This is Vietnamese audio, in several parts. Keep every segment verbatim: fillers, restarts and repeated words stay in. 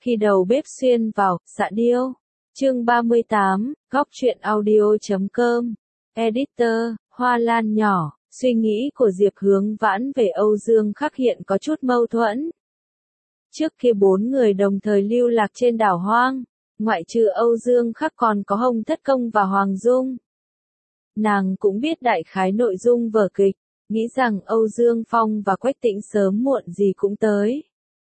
Khi đầu bếp xuyên vào, xạ điêu. Chương ba mươi tám, góc truyện audio chấm com. Editor, Hoa Lan nhỏ, suy nghĩ của Diệp Hướng Vãn về Âu Dương Khắc hiện có chút mâu thuẫn. Trước khi bốn người đồng thời lưu lạc trên đảo hoang, ngoại trừ Âu Dương Khắc còn có Hồng Thất Công và Hoàng Dung. Nàng cũng biết đại khái nội dung vở kịch, nghĩ rằng Âu Dương Phong và Quách Tĩnh sớm muộn gì cũng tới.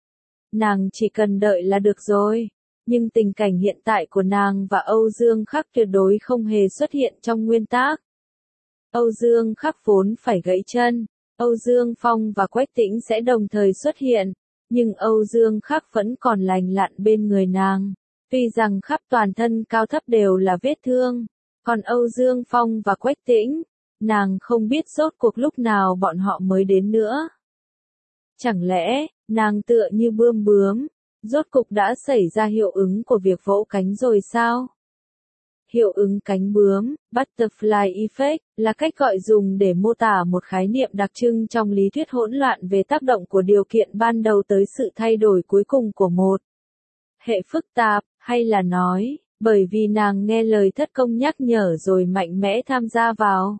Nàng chỉ cần đợi là được rồi, nhưng tình cảnh hiện tại của nàng và Âu Dương Khắc tuyệt đối không hề xuất hiện trong nguyên tác. Âu Dương Khắc vốn phải gãy chân, Âu Dương Phong và Quách Tĩnh sẽ đồng thời xuất hiện, nhưng Âu Dương Khắc vẫn còn lành lặn bên người nàng, tuy rằng khắp toàn thân cao thấp đều là vết thương, còn Âu Dương Phong và Quách Tĩnh, nàng không biết rốt cuộc lúc nào bọn họ mới đến nữa. Chẳng lẽ, nàng tựa như bươm bướm, rốt cục đã xảy ra hiệu ứng của việc vỗ cánh rồi sao? Hiệu ứng cánh bướm, butterfly effect, là cách gọi dùng để mô tả một khái niệm đặc trưng trong lý thuyết hỗn loạn về tác động của điều kiện ban đầu tới sự thay đổi cuối cùng của một hệ phức tạp, hay là nói, bởi vì nàng nghe lời Thất Công nhắc nhở rồi mạnh mẽ tham gia vào,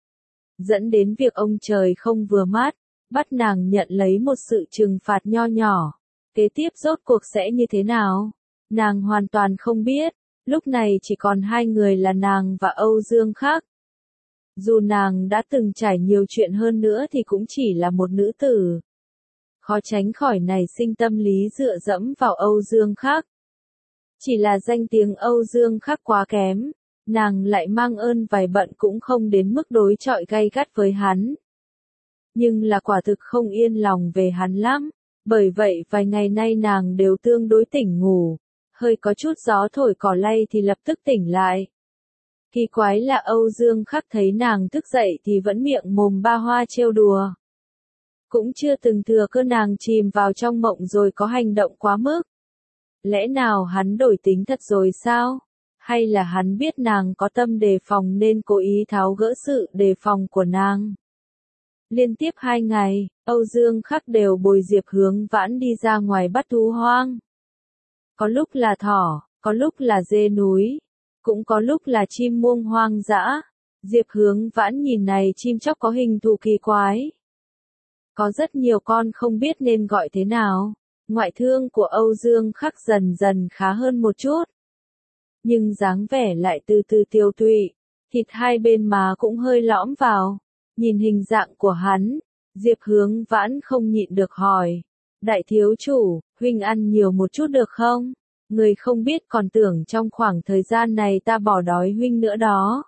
dẫn đến việc ông trời không vừa mắt, bắt nàng nhận lấy một sự trừng phạt nho nhỏ. Kế tiếp rốt cuộc sẽ như thế nào? Nàng hoàn toàn không biết, lúc này chỉ còn hai người là nàng và Âu Dương Khắc. Dù nàng đã từng trải nhiều chuyện hơn nữa thì cũng chỉ là một nữ tử. Khó tránh khỏi nảy sinh tâm lý dựa dẫm vào Âu Dương Khắc. Chỉ là danh tiếng Âu Dương Khắc quá kém, nàng lại mang ơn vài bận cũng không đến mức đối chọi gay gắt với hắn. Nhưng là quả thực không yên lòng về hắn lắm, bởi vậy vài ngày nay nàng đều tương đối tỉnh ngủ, hơi có chút gió thổi cỏ lay thì lập tức tỉnh lại. Kỳ quái là Âu Dương Khắc thấy nàng thức dậy thì vẫn miệng mồm ba hoa trêu đùa. Cũng chưa từng thừa cơ nàng chìm vào trong mộng rồi có hành động quá mức. Lẽ nào hắn đổi tính thật rồi sao? Hay là hắn biết nàng có tâm đề phòng nên cố ý tháo gỡ sự đề phòng của nàng? Liên tiếp hai ngày, Âu Dương Khắc đều bồi Diệp Hướng Vãn đi ra ngoài bắt thú hoang. Có lúc là thỏ, có lúc là dê núi, cũng có lúc là chim muông hoang dã. Diệp Hướng Vãn nhìn này chim chóc có hình thù kỳ quái. Có rất nhiều con không biết nên gọi thế nào. Ngoại thương của Âu Dương Khắc dần dần khá hơn một chút. Nhưng dáng vẻ lại từ từ tiêu tụy, thịt hai bên má cũng hơi lõm vào. Nhìn hình dạng của hắn, Diệp Hướng Vãn không nhịn được hỏi. Đại thiếu chủ, huynh ăn nhiều một chút được không? Người không biết còn tưởng trong khoảng thời gian này ta bỏ đói huynh nữa đó.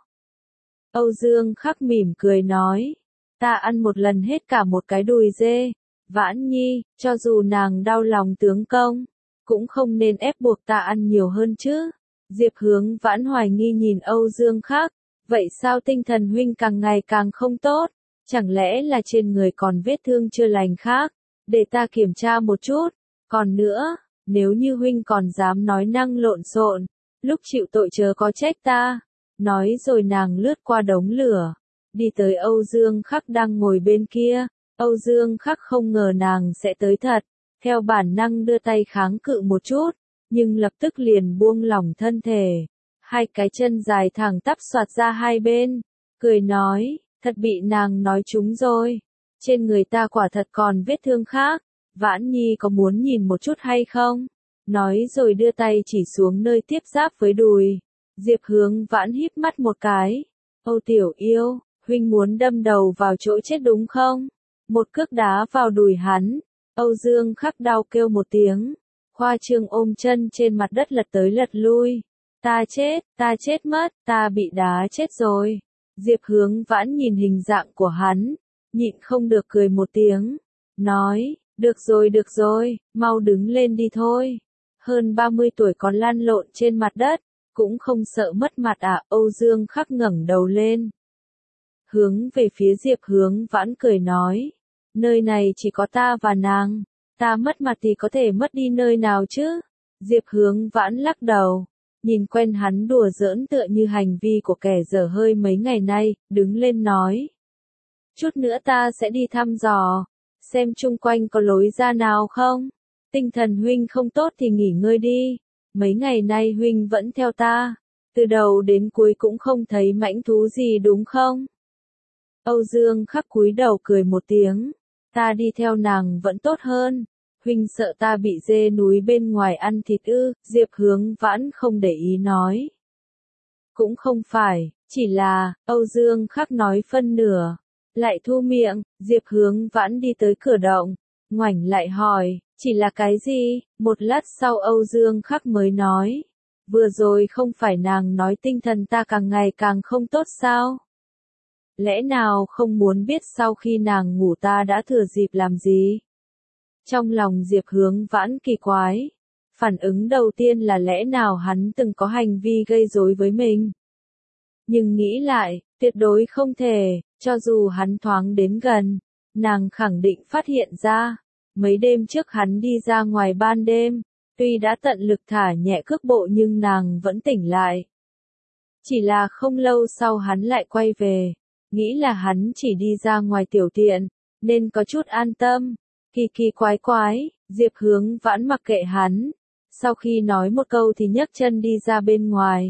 Âu Dương Khắc mỉm cười nói. Ta ăn một lần hết cả một cái đùi dê. Vãn nhi, cho dù nàng đau lòng tướng công, cũng không nên ép buộc ta ăn nhiều hơn chứ. Diệp Hướng Vãn hoài nghi nhìn Âu Dương Khắc. Vậy sao tinh thần huynh càng ngày càng không tốt? Chẳng lẽ là trên người còn vết thương chưa lành khác? Để ta kiểm tra một chút. Còn nữa, nếu như huynh còn dám nói năng lộn xộn, lúc chịu tội chớ có trách ta. Nói rồi nàng lướt qua đống lửa, đi tới Âu Dương Khắc đang ngồi bên kia. Âu Dương Khắc không ngờ nàng sẽ tới thật, theo bản năng đưa tay kháng cự một chút, nhưng lập tức liền buông lỏng thân thể. Hai cái chân dài thẳng tắp xoạt ra hai bên, cười nói, thật bị nàng nói trúng rồi. Trên người ta quả thật còn vết thương khác, Vãn nhi có muốn nhìn một chút hay không? Nói rồi đưa tay chỉ xuống nơi tiếp giáp với đùi. Diệp Hướng Vãn híp mắt một cái. Âu tiểu yêu, huynh muốn đâm đầu vào chỗ chết đúng không? Một cước đá vào đùi hắn. Âu Dương Khắc đau kêu một tiếng. Khoa trương ôm chân trên mặt đất lật tới lật lui. Ta chết, ta chết mất, ta bị đá chết rồi. Diệp Hướng Vãn nhìn hình dạng của hắn, nhịn không được cười một tiếng. Nói, được rồi được rồi, mau đứng lên đi thôi. Hơn ba mươi tuổi còn lăn lộn trên mặt đất, cũng không sợ mất mặt à? Âu Dương Khắc ngẩng đầu lên. Hướng về phía Diệp Hướng Vãn cười nói. Nơi này chỉ có ta và nàng, ta mất mặt thì có thể mất đi nơi nào chứ? Diệp Hướng Vãn lắc đầu. Nhìn quen hắn đùa giỡn tựa như hành vi của kẻ dở hơi mấy ngày nay, đứng lên nói. Chút nữa ta sẽ đi thăm dò, xem chung quanh có lối ra nào không. tinh thần huynh không tốt thì nghỉ ngơi đi, mấy ngày nay huynh vẫn theo ta, từ đầu đến cuối cũng không thấy mãnh thú gì đúng không? Âu Dương Khắc cúi đầu cười một tiếng, ta đi theo nàng vẫn tốt hơn, huynh sợ ta bị dê núi bên ngoài ăn thịt ư, Diệp Hướng Vãn không để ý nói. Cũng không phải, chỉ là, Âu Dương Khắc nói phân nửa, lại thu miệng, Diệp Hướng Vãn đi tới cửa động, ngoảnh lại hỏi, chỉ là cái gì, một lát sau Âu Dương Khắc mới nói, vừa rồi không phải nàng nói tinh thần ta càng ngày càng không tốt sao? Lẽ nào không muốn biết sau khi nàng ngủ ta đã thừa dịp làm gì? Trong lòng Diệp Hướng Vãn kỳ quái, phản ứng đầu tiên là lẽ nào hắn từng có hành vi gây rối với mình? Nhưng nghĩ lại, tuyệt đối không thể, cho dù hắn thoáng đến gần, nàng khẳng định phát hiện ra. Mấy đêm trước hắn đi ra ngoài ban đêm, tuy đã tận lực thả nhẹ cước bộ nhưng nàng vẫn tỉnh lại. Chỉ là không lâu sau hắn lại quay về, nghĩ là hắn chỉ đi ra ngoài tiểu tiện, nên có chút an tâm. Kỳ kỳ quái quái, Diệp Hướng Vãn mặc kệ hắn, sau khi nói một câu thì nhấc chân đi ra bên ngoài.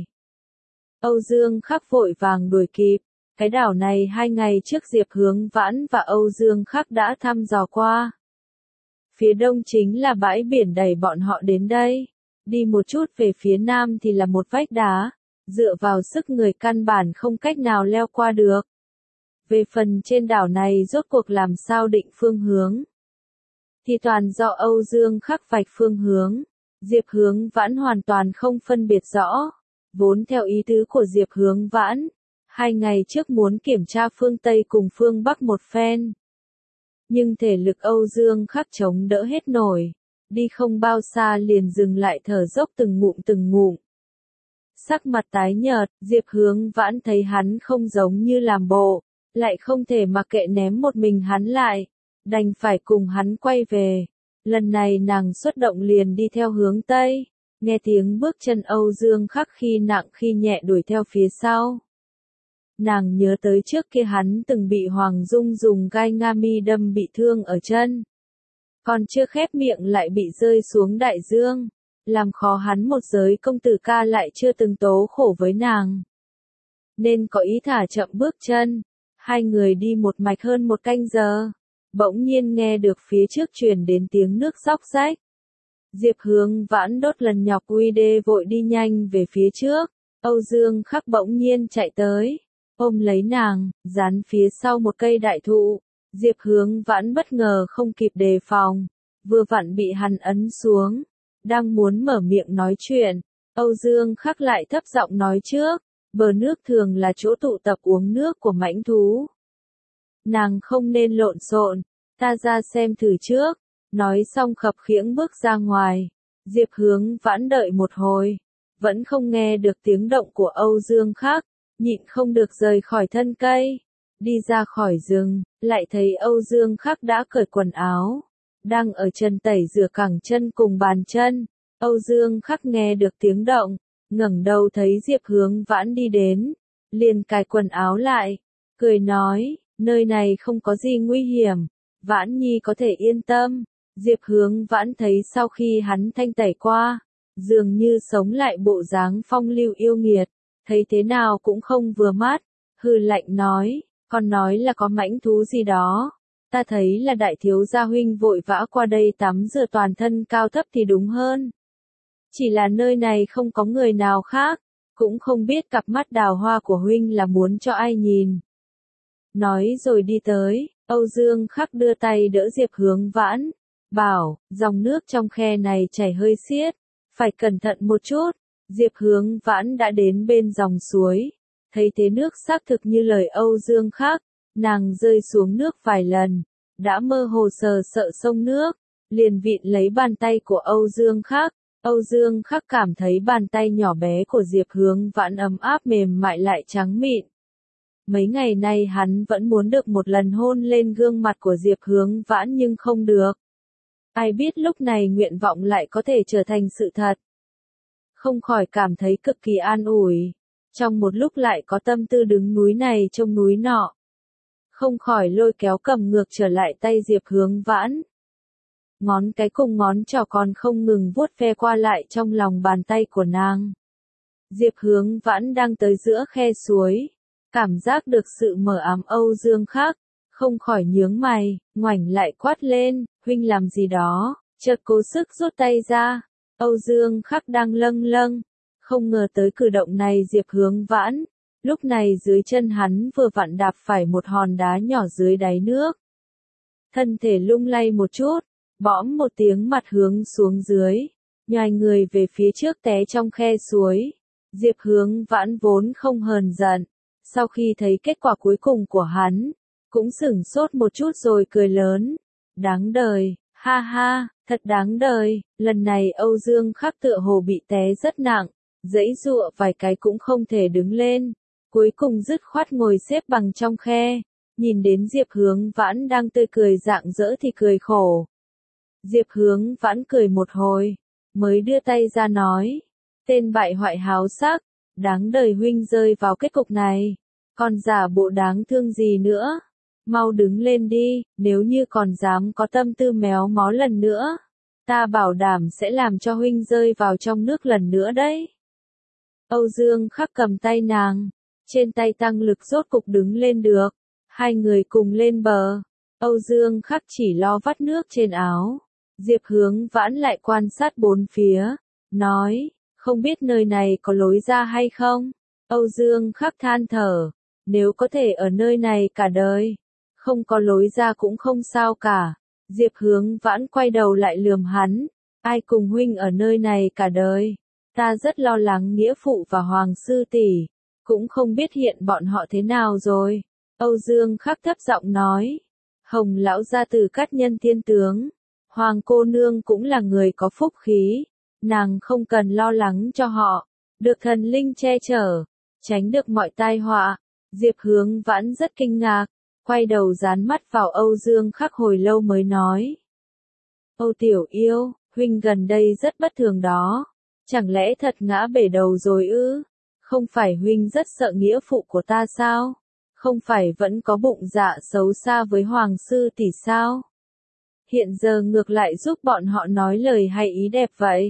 Âu Dương Khắc vội vàng đuổi kịp, cái đảo này hai ngày trước Diệp Hướng Vãn và Âu Dương Khắc đã thăm dò qua. Phía đông chính là bãi biển đẩy bọn họ đến đây, đi một chút về phía nam thì là một vách đá, dựa vào sức người căn bản không cách nào leo qua được. Về phần trên đảo này rốt cuộc làm sao định phương hướng, thì toàn do Âu Dương Khắc vạch phương hướng, Diệp Hướng Vãn hoàn toàn không phân biệt rõ, vốn theo ý tứ của Diệp Hướng Vãn, hai ngày trước muốn kiểm tra phương Tây cùng phương Bắc một phen. Nhưng thể lực Âu Dương Khắc chống đỡ hết nổi, đi không bao xa liền dừng lại thở dốc từng ngụm từng ngụm. Sắc mặt tái nhợt, Diệp Hướng Vãn thấy hắn không giống như làm bộ, lại không thể mặc kệ ném một mình hắn lại, đành phải cùng hắn quay về. Lần này nàng xuất động liền đi theo hướng Tây, nghe tiếng bước chân Âu Dương Khắc khi nặng khi nhẹ đuổi theo phía sau. Nàng nhớ tới trước kia hắn từng bị Hoàng Dung dùng gai nga mi đâm bị thương ở chân. Còn chưa khép miệng lại bị rơi xuống đại dương, làm khó hắn một giới công tử ca lại chưa từng tố khổ với nàng. Nên có ý thả chậm bước chân, hai người đi một mạch hơn một canh giờ, bỗng nhiên nghe được phía trước truyền đến tiếng nước róc rách. Diệp Hướng Vãn đốt lần nhọc uy đê vội đi nhanh về phía trước, Âu Dương Khắc bỗng nhiên chạy tới, ôm lấy nàng, dán phía sau một cây đại thụ. Diệp Hướng Vãn bất ngờ không kịp đề phòng, vừa vặn bị hắn ấn xuống, đang muốn mở miệng nói chuyện, Âu Dương Khắc lại thấp giọng nói trước, bờ nước thường là chỗ tụ tập uống nước của mãnh thú. Nàng không nên lộn xộn, ta ra xem thử trước, nói xong khập khiễng bước ra ngoài. Diệp Hướng Vãn đợi một hồi, vẫn không nghe được tiếng động của Âu Dương Khắc, nhịn không được rời khỏi thân cây. Đi ra khỏi rừng, lại thấy Âu Dương Khắc đã cởi quần áo, đang ở chân tẩy rửa cẳng chân cùng bàn chân. Âu Dương Khắc nghe được tiếng động, ngẩng đầu thấy Diệp Hướng Vãn đi đến, liền cài quần áo lại, cười nói, nơi này không có gì nguy hiểm, Vãn Nhi có thể yên tâm. Diệp Hướng Vãn thấy sau khi hắn thanh tẩy qua, dường như sống lại bộ dáng phong lưu yêu nghiệt, thấy thế nào cũng không vừa mắt, hừ lạnh nói, còn nói là có mãnh thú gì đó, ta thấy là đại thiếu gia huynh vội vã qua đây tắm rửa toàn thân cao thấp thì đúng hơn. Chỉ là nơi này không có người nào khác, cũng không biết cặp mắt đào hoa của huynh là muốn cho ai nhìn. Nói rồi đi tới, Âu Dương Khắc đưa tay đỡ Diệp Hướng Vãn, bảo, dòng nước trong khe này chảy hơi xiết, phải cẩn thận một chút. Diệp Hướng Vãn đã đến bên dòng suối, thấy thế nước xác thực như lời Âu Dương Khắc, nàng rơi xuống nước vài lần, đã mơ hồ sờ sợ sông nước, liền vịn lấy bàn tay của Âu Dương Khắc. Âu Dương Khắc cảm thấy bàn tay nhỏ bé của Diệp Hướng Vãn ấm áp mềm mại lại trắng mịn. Mấy ngày nay hắn vẫn muốn được một lần hôn lên gương mặt của Diệp Hướng Vãn nhưng không được. Ai biết lúc này nguyện vọng lại có thể trở thành sự thật. Không khỏi cảm thấy cực kỳ an ủi. Trong một lúc lại có tâm tư đứng núi này trông núi nọ. Không khỏi lôi kéo cầm ngược trở lại tay Diệp Hướng Vãn. ngón cái cùng ngón trỏ còn không ngừng vuốt ve qua lại trong lòng bàn tay của nàng. Diệp Hướng Vãn đang tới giữa khe suối, cảm giác được sự mờ ám Âu Dương Khắc, không khỏi nhướng mày, ngoảnh lại quát lên, huynh làm gì đó, chợt cố sức rút tay ra. Âu Dương Khắc đang lâng lâng, không ngờ tới cử động này Diệp Hướng Vãn, lúc này dưới chân hắn vừa vặn đạp phải một hòn đá nhỏ dưới đáy nước. Thân thể lung lay một chút, bõm một tiếng mặt hướng xuống dưới, nhoài người về phía trước té trong khe suối. Diệp Hướng Vãn vốn không hờn giận, sau khi thấy kết quả cuối cùng của hắn, cũng sửng sốt một chút rồi cười lớn. Đáng đời, ha ha, thật đáng đời, lần này Âu Dương Khắc tựa hồ bị té rất nặng, giãy giụa vài cái cũng không thể đứng lên, cuối cùng dứt khoát ngồi xếp bằng trong khe, nhìn đến Diệp Hướng Vãn đang tươi cười rạng rỡ thì cười khổ. Diệp Hướng Vãn cười một hồi, mới đưa tay ra nói, tên bại hoại háo sắc, đáng đời huynh rơi vào kết cục này, còn giả bộ đáng thương gì nữa, mau đứng lên đi, nếu như còn dám có tâm tư méo mó lần nữa, ta bảo đảm sẽ làm cho huynh rơi vào trong nước lần nữa đấy. Âu Dương Khắc cầm tay nàng, trên tay tăng lực rốt cục đứng lên được, hai người cùng lên bờ, Âu Dương Khắc chỉ lo vắt nước trên áo, Diệp Hướng Vãn lại quan sát bốn phía, nói, không biết nơi này có lối ra hay không? Âu Dương Khắc than thở, nếu có thể ở nơi này cả đời, không có lối ra cũng không sao cả. Diệp Hướng Vãn quay đầu lại lườm hắn, ai cùng huynh ở nơi này cả đời, ta rất lo lắng nghĩa phụ và Hoàng sư tỷ, cũng không biết hiện bọn họ thế nào rồi. Âu Dương Khắc thấp giọng nói, Hồng lão gia từ Cát Nhân Thiên tướng, Hoàng cô nương cũng là người có phúc khí, nàng không cần lo lắng cho họ, được thần linh che chở, tránh được mọi tai họa. Diệp Hướng Vãn rất kinh ngạc, quay đầu dán mắt vào Âu Dương Khắc hồi lâu mới nói. Âu tiểu yêu, huynh gần đây rất bất thường đó, chẳng lẽ thật ngã bể đầu rồi ư? Không phải huynh rất sợ nghĩa phụ của ta sao? Không phải vẫn có bụng dạ xấu xa với Hoàng sư tỷ sao? Hiện giờ ngược lại giúp bọn họ nói lời hay ý đẹp vậy.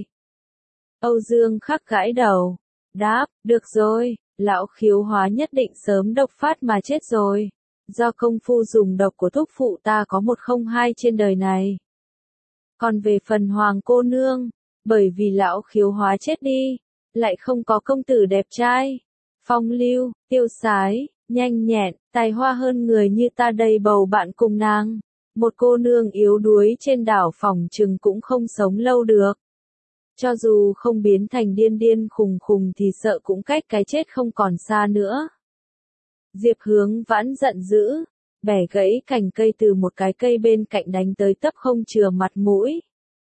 Âu Dương Khắc gãi đầu, đáp, được rồi, lão khiếu hóa nhất định sớm độc phát mà chết rồi. Do công phu dùng độc của thúc phụ ta có một không hai trên đời này. Còn về phần Hoàng cô nương, bởi vì lão khiếu hóa chết đi, lại không có công tử đẹp trai, phong lưu, tiêu sái, nhanh nhẹn, tài hoa hơn người như ta đầy bầu bạn cùng nàng. Một cô nương yếu đuối trên đảo phỏng chừng cũng không sống lâu được. Cho dù không biến thành điên điên khùng khùng thì sợ cũng cách cái chết không còn xa nữa. Diệp Hướng Vãn giận dữ, bẻ gãy cành cây từ một cái cây bên cạnh đánh tới tấp không chừa mặt mũi.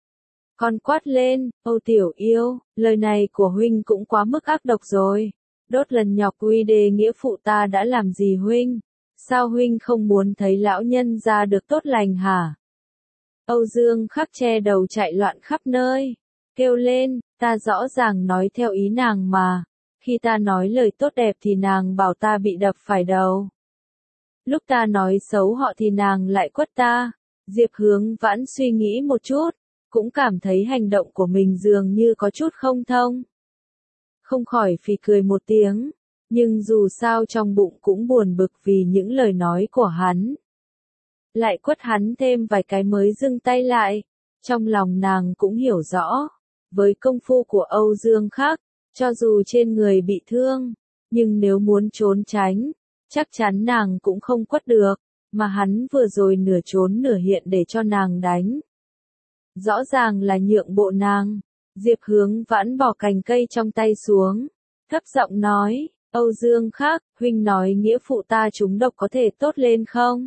Còn quát lên, Âu tiểu yêu, lời này của huynh cũng quá mức ác độc rồi. Đốt lần nhọc uy đề nghĩa phụ ta đã làm gì huynh? Sao huynh không muốn thấy lão nhân ra được tốt lành hả? Âu Dương Khắc che đầu chạy loạn khắp nơi, kêu lên, ta rõ ràng nói theo ý nàng mà. Khi ta nói lời tốt đẹp thì nàng bảo ta bị đập phải đầu. Lúc ta nói xấu họ thì nàng lại quất ta. Diệp Hướng Vãn suy nghĩ một chút, cũng cảm thấy hành động của mình dường như có chút không thông. Không khỏi phì cười một tiếng, nhưng dù sao trong bụng cũng buồn bực vì những lời nói của hắn. Lại quất hắn thêm vài cái mới dừng tay lại, trong lòng nàng cũng hiểu rõ, với công phu của Âu Dương Khắc, cho dù trên người bị thương, nhưng nếu muốn trốn tránh, chắc chắn nàng cũng không quất được, mà hắn vừa rồi nửa trốn nửa hiện để cho nàng đánh. Rõ ràng là nhượng bộ nàng. Diệp Hướng Vãn bỏ cành cây trong tay xuống, thấp giọng nói, Âu Dương Khắc, huynh nói nghĩa phụ ta trúng độc có thể tốt lên không?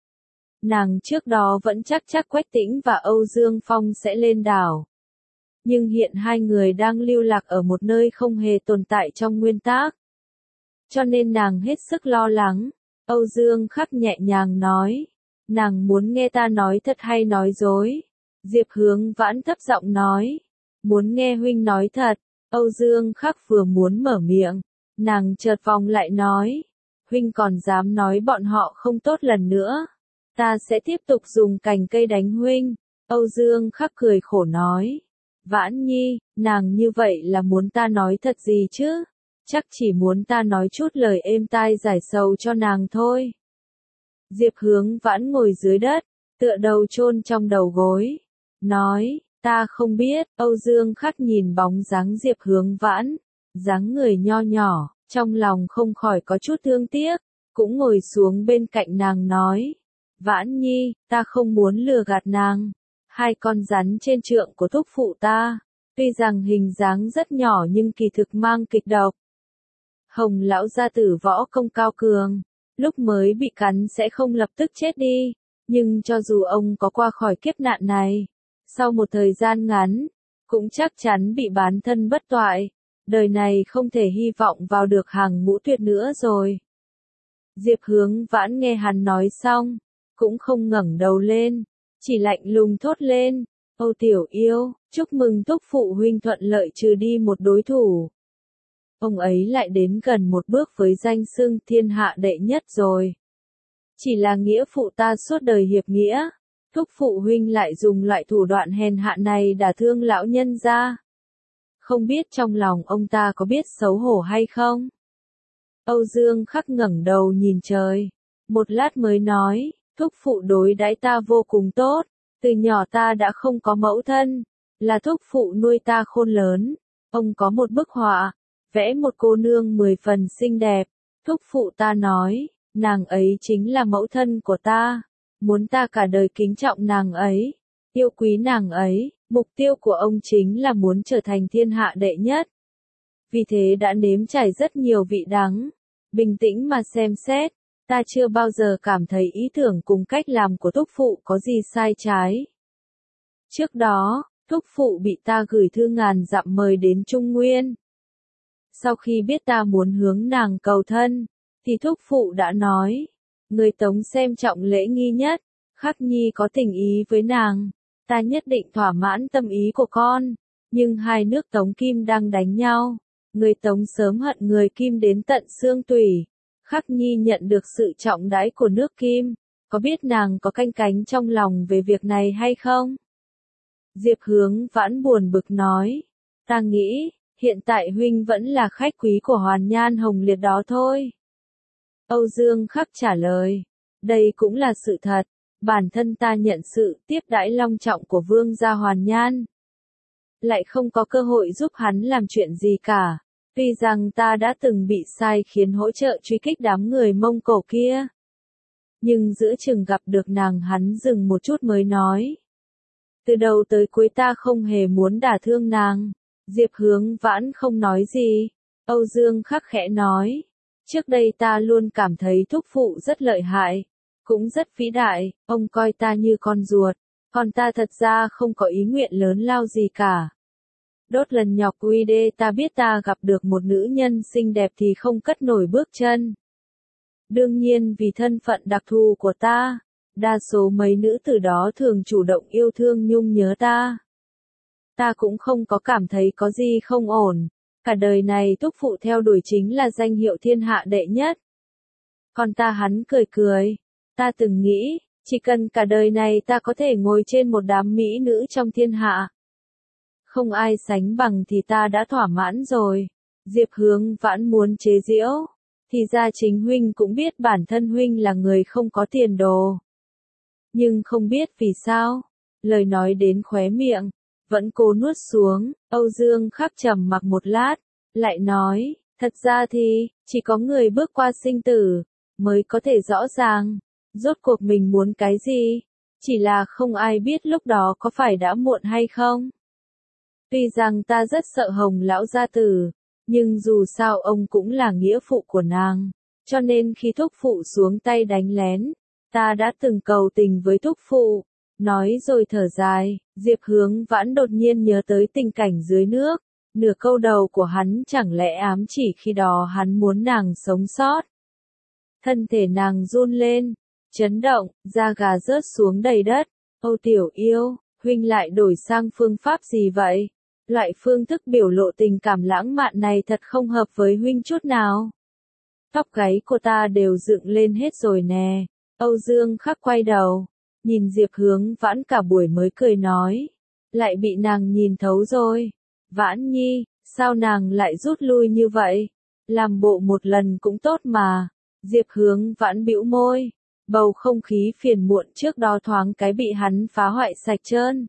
Nàng trước đó vẫn chắc chắc Quách Tĩnh và Âu Dương Phong sẽ lên đảo. Nhưng hiện hai người đang lưu lạc ở một nơi không hề tồn tại trong nguyên tắc. Cho nên nàng hết sức lo lắng. Âu Dương Khắc nhẹ nhàng nói, nàng muốn nghe ta nói thật hay nói dối? Diệp Hướng Vãn thấp giọng nói, muốn nghe huynh nói thật. Âu Dương Khắc vừa muốn mở miệng, nàng chợt vòng lại nói, huynh còn dám nói bọn họ không tốt lần nữa, ta sẽ tiếp tục dùng cành cây đánh huynh. Âu Dương Khắc cười khổ nói. Vãn Nhi, nàng như vậy là muốn ta nói thật gì chứ? Chắc chỉ muốn ta nói chút lời êm tai giải sầu cho nàng thôi. Diệp Hướng Vãn ngồi dưới đất, tựa đầu chôn trong đầu gối. Nói, ta không biết. Âu Dương Khắc nhìn bóng dáng Diệp Hướng Vãn, dáng người nho nhỏ, trong lòng không khỏi có chút thương tiếc, cũng ngồi xuống bên cạnh nàng nói. Vãn Nhi, ta không muốn lừa gạt nàng. Hai con rắn trên trượng của thúc phụ ta, tuy rằng hình dáng rất nhỏ nhưng kỳ thực mang kịch độc. Hồng lão gia tử võ công cao cường, lúc mới bị cắn sẽ không lập tức chết đi, nhưng cho dù ông có qua khỏi kiếp nạn này, sau một thời gian ngắn, cũng chắc chắn bị bán thân bất toại, đời này không thể hy vọng vào được hàng ngũ tuyệt nữa rồi. Diệp Hướng Vãn nghe hắn nói xong, cũng không ngẩng đầu lên, chỉ lạnh lùng thốt lên, Âu tiểu yêu, chúc mừng thúc phụ huynh thuận lợi trừ đi một đối thủ. Ông ấy lại đến gần một bước với danh xưng thiên hạ đệ nhất rồi. Chỉ là nghĩa phụ ta suốt đời hiệp nghĩa, thúc phụ huynh lại dùng loại thủ đoạn hèn hạ này đả thương lão nhân gia. Không biết trong lòng ông ta có biết xấu hổ hay không? Âu Dương Khắc ngẩng đầu nhìn trời, một lát mới nói, thúc phụ đối đãi ta vô cùng tốt, từ nhỏ ta đã không có mẫu thân, là thúc phụ nuôi ta khôn lớn. Ông có một bức họa, vẽ một cô nương mười phần xinh đẹp, thúc phụ ta nói, nàng ấy chính là mẫu thân của ta, muốn ta cả đời kính trọng nàng ấy, yêu quý nàng ấy, mục tiêu của ông chính là muốn trở thành thiên hạ đệ nhất. Vì thế đã nếm trải rất nhiều vị đắng, bình tĩnh mà xem xét, ta chưa bao giờ cảm thấy ý tưởng cùng cách làm của thúc phụ có gì sai trái. Trước đó, thúc phụ bị ta gửi thư ngàn dặm mời đến Trung Nguyên. Sau khi biết ta muốn hướng nàng cầu thân, thì thúc phụ đã nói, người Tống xem trọng lễ nghi nhất, Khắc Nhi có tình ý với nàng, ta nhất định thỏa mãn tâm ý của con, nhưng hai nước Tống Kim đang đánh nhau, người Tống sớm hận người Kim đến tận xương tủy, Khắc Nhi nhận được sự trọng đãi của nước Kim, có biết nàng có canh cánh trong lòng về việc này hay không? Diệp Hướng Vãn buồn bực nói, ta nghĩ, hiện tại huynh vẫn là khách quý của Hoàn Nhan Hồng Liệt đó thôi. Âu Dương Khắc trả lời, đây cũng là sự thật, bản thân ta nhận sự tiếp đãi long trọng của vương gia Hoàn Nhan. Lại không có cơ hội giúp hắn làm chuyện gì cả, tuy rằng ta đã từng bị sai khiến hỗ trợ truy kích đám người Mông Cổ kia. Nhưng giữa chừng gặp được nàng hắn dừng một chút mới nói. Từ đầu tới cuối ta không hề muốn đả thương nàng. Diệp Hướng Vãn không nói gì. Âu Dương Khắc khẽ nói. Trước đây ta luôn cảm thấy thúc phụ rất lợi hại. Cũng rất vĩ đại, ông coi ta như con ruột. Còn ta thật ra không có ý nguyện lớn lao gì cả. Đốt lần nhọc quy đê ta biết ta gặp được một nữ nhân xinh đẹp thì không cất nổi bước chân. Đương nhiên vì thân phận đặc thù của ta, đa số mấy nữ tử đó thường chủ động yêu thương nhung nhớ ta. Ta cũng không có cảm thấy có gì không ổn, cả đời này thúc phụ theo đuổi chính là danh hiệu thiên hạ đệ nhất. Còn ta hắn cười cười, ta từng nghĩ, chỉ cần cả đời này ta có thể ngồi trên một đám mỹ nữ trong thiên hạ. Không ai sánh bằng thì ta đã thỏa mãn rồi. Diệp Hướng Vãn muốn chế giễu, thì ra chính huynh cũng biết bản thân huynh là người không có tiền đồ. Nhưng không biết vì sao, lời nói đến khóe miệng, vẫn cố nuốt xuống. Âu Dương Khắc trầm mặc một lát, lại nói, thật ra thì, chỉ có người bước qua sinh tử, mới có thể rõ ràng, rốt cuộc mình muốn cái gì, chỉ là không ai biết lúc đó có phải đã muộn hay không. Tuy rằng ta rất sợ Hồng lão gia tử, nhưng dù sao ông cũng là nghĩa phụ của nàng, cho nên khi thúc phụ xuống tay đánh lén, ta đã từng cầu tình với thúc phụ. Nói rồi thở dài, Diệp Hướng Vãn đột nhiên nhớ tới tình cảnh dưới nước, nửa câu đầu của hắn chẳng lẽ ám chỉ khi đó hắn muốn nàng sống sót. Thân thể nàng run lên, chấn động, da gà rớt xuống đầy đất. Âu tiểu yêu, huynh lại đổi sang phương pháp gì vậy? Loại phương thức biểu lộ tình cảm lãng mạn này thật không hợp với huynh chút nào. Tóc gáy của ta đều dựng lên hết rồi nè. Âu Dương Khắc quay đầu, nhìn Diệp Hướng Vãn cả buổi mới cười nói. Lại bị nàng nhìn thấu rồi. Vãn Nhi, sao nàng lại rút lui như vậy? Làm bộ một lần cũng tốt mà. Diệp Hướng Vãn bĩu môi. Bầu không khí phiền muộn trước đó thoáng cái bị hắn phá hoại sạch trơn.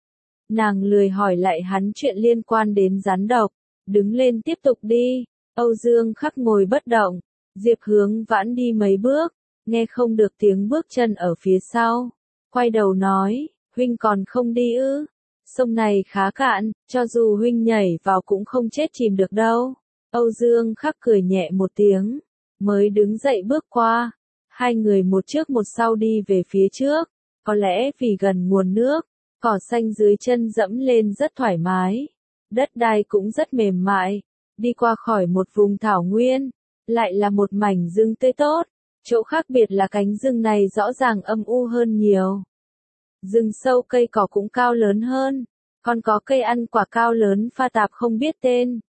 Nàng lười hỏi lại hắn chuyện liên quan đến rắn độc. Đứng lên tiếp tục đi. Âu Dương Khắc ngồi bất động. Diệp Hướng Vãn đi mấy bước. Nghe không được tiếng bước chân ở phía sau. Quay đầu nói, huynh còn không đi ư? Sông này khá cạn, cho dù huynh nhảy vào cũng không chết chìm được đâu. Âu Dương Khắc cười nhẹ một tiếng, mới đứng dậy bước qua. Hai người một trước một sau đi về phía trước, có lẽ vì gần nguồn nước, cỏ xanh dưới chân dẫm lên rất thoải mái. Đất đai cũng rất mềm mại, đi qua khỏi một vùng thảo nguyên, lại là một mảnh rừng tươi tốt. Chỗ khác biệt là cánh rừng này rõ ràng âm u hơn nhiều. Rừng sâu cây cỏ cũng cao lớn hơn, còn có cây ăn quả cao lớn pha tạp không biết tên.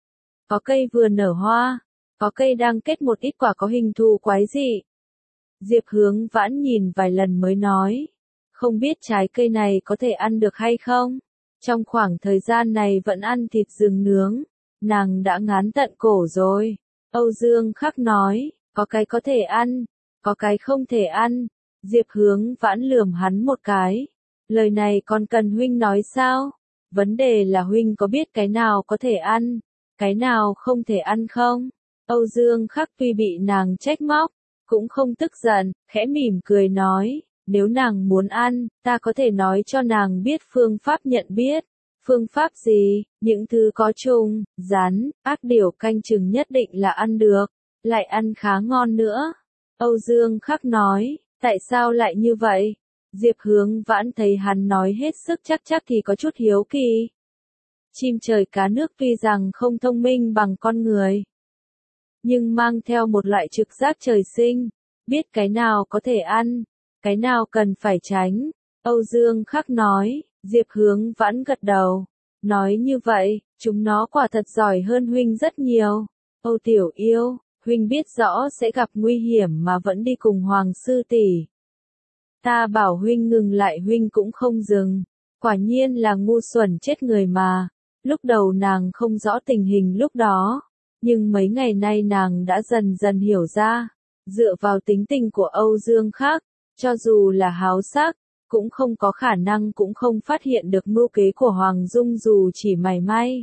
Có cây vừa nở hoa, có cây đang kết một ít quả có hình thù quái dị. Diệp Hướng Vãn nhìn vài lần mới nói, không biết trái cây này có thể ăn được hay không. Trong khoảng thời gian này vẫn ăn thịt rừng nướng, nàng đã ngán tận cổ rồi. Âu Dương Khắc nói, có cái có thể ăn, có cái không thể ăn. Diệp Hướng Vãn lườm hắn một cái. Lời này còn cần huynh nói sao? Vấn đề là huynh có biết cái nào có thể ăn, cái nào không thể ăn không? Âu Dương Khắc tuy bị nàng trách móc, cũng không tức giận, khẽ mỉm cười nói, nếu nàng muốn ăn, ta có thể nói cho nàng biết phương pháp nhận biết. Phương pháp gì? Những thứ có trùng, rắn, ác điểu canh chừng nhất định là ăn được, lại ăn khá ngon nữa. Âu Dương Khắc nói, tại sao lại như vậy? Diệp Hướng Vãn thấy hắn nói hết sức chắc chắc thì có chút hiếu kỳ. Chim trời cá nước tuy rằng không thông minh bằng con người, nhưng mang theo một loại trực giác trời sinh, biết cái nào có thể ăn, cái nào cần phải tránh. Âu Dương Khắc nói, Diệp Hướng Vãn gật đầu, nói như vậy, chúng nó quả thật giỏi hơn huynh rất nhiều. Âu tiểu yêu, huynh biết rõ sẽ gặp nguy hiểm mà vẫn đi cùng Hoàng sư tỷ. Ta bảo huynh ngừng lại huynh cũng không dừng, quả nhiên là ngu xuẩn chết người mà. Lúc đầu nàng không rõ tình hình lúc đó, nhưng mấy ngày nay nàng đã dần dần hiểu ra, dựa vào tính tình của Âu Dương Khắc, cho dù là háo sắc, cũng không có khả năng cũng không phát hiện được mưu kế của Hoàng Dung dù chỉ mảy may.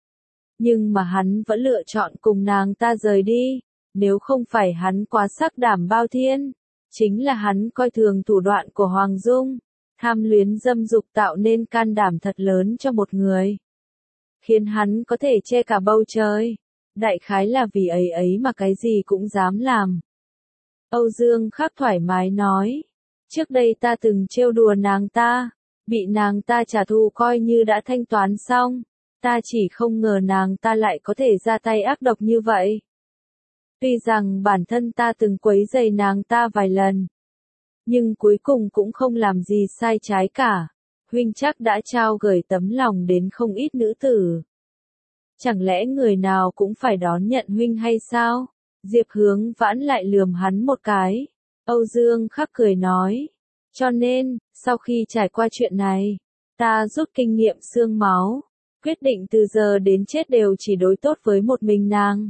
Nhưng mà hắn vẫn lựa chọn cùng nàng ta rời đi, nếu không phải hắn quá sắc đảm bao thiên, chính là hắn coi thường thủ đoạn của Hoàng Dung, tham luyến dâm dục tạo nên can đảm thật lớn cho một người, khiến hắn có thể che cả bầu trời. Đại khái là vì ấy ấy mà cái gì cũng dám làm. Âu Dương Khắc thoải mái nói, trước đây ta từng trêu đùa nàng ta, bị nàng ta trả thù coi như đã thanh toán xong, ta chỉ không ngờ nàng ta lại có thể ra tay ác độc như vậy. Tuy rằng bản thân ta từng quấy rầy nàng ta vài lần, nhưng cuối cùng cũng không làm gì sai trái cả. Huynh chắc đã trao gửi tấm lòng đến không ít nữ tử. Chẳng lẽ người nào cũng phải đón nhận huynh hay sao? Diệp Hướng Vãn lại lườm hắn một cái. Âu Dương Khắc cười nói, cho nên, sau khi trải qua chuyện này, ta rút kinh nghiệm xương máu, quyết định từ giờ đến chết đều chỉ đối tốt với một mình nàng.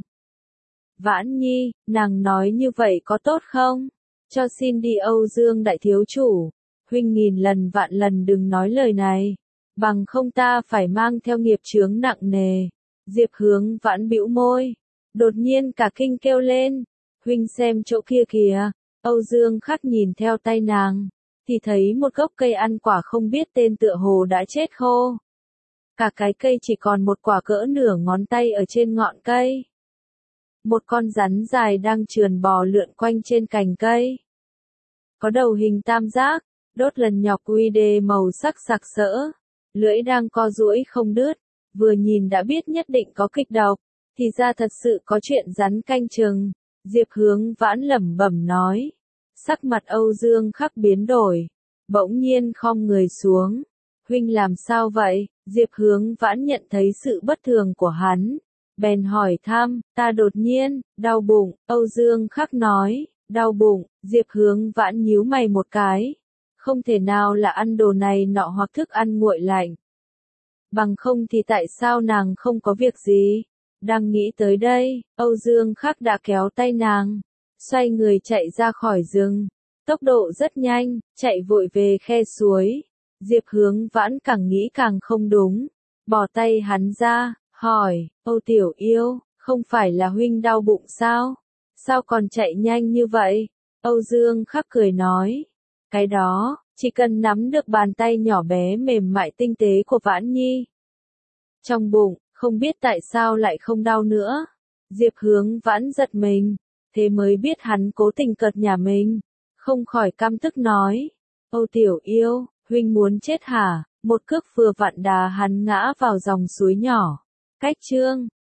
Vãn Nhi, nàng nói như vậy có tốt không? Cho xin đi Âu Dương đại thiếu chủ, huynh nghìn lần vạn lần đừng nói lời này, bằng không ta phải mang theo nghiệp chướng nặng nề. Diệp Hướng Vãn bĩu môi, đột nhiên cả kinh kêu lên, huynh xem chỗ kia kìa. Âu Dương Khắc nhìn theo tay nàng, thì thấy một gốc cây ăn quả không biết tên tựa hồ đã chết khô. Cả cái cây chỉ còn một quả cỡ nửa ngón tay ở trên ngọn cây. Một con rắn dài đang trườn bò lượn quanh trên cành cây. Có đầu hình tam giác, đốt lần nhọc quy đê màu sắc sặc sỡ, lưỡi đang co duỗi không đứt, vừa nhìn đã biết nhất định có kịch độc, thì ra thật sự có chuyện rắn canh chừng. Diệp Hướng Vãn lẩm bẩm nói, sắc mặt Âu Dương Khắc biến đổi, bỗng nhiên khom người xuống. Huynh làm sao vậy? Diệp Hướng Vãn nhận thấy sự bất thường của hắn, bèn hỏi thăm, ta đột nhiên, đau bụng. Âu Dương Khắc nói, đau bụng. Diệp Hướng Vãn nhíu mày một cái, không thể nào là ăn đồ này nọ hoặc thức ăn nguội lạnh. Bằng không thì tại sao nàng không có việc gì? Đang nghĩ tới đây, Âu Dương Khắc đã kéo tay nàng, xoay người chạy ra khỏi rừng. Tốc độ rất nhanh, chạy vội về khe suối. Diệp Hướng Vãn càng nghĩ càng không đúng. Bỏ tay hắn ra, hỏi, Âu Tiểu Yêu, không phải là huynh đau bụng sao? Sao còn chạy nhanh như vậy? Âu Dương Khắc cười nói, cái đó, chỉ cần nắm được bàn tay nhỏ bé mềm mại tinh tế của Vãn Nhi. Trong bụng, không biết tại sao lại không đau nữa. Diệp Hướng Vãn giật mình, thế mới biết hắn cố tình cợt nhả mình. Không khỏi căm tức nói, Âu Tiểu Yêu, huynh muốn chết hả? Một cước vừa vặn đá hắn ngã vào dòng suối nhỏ. Cách chương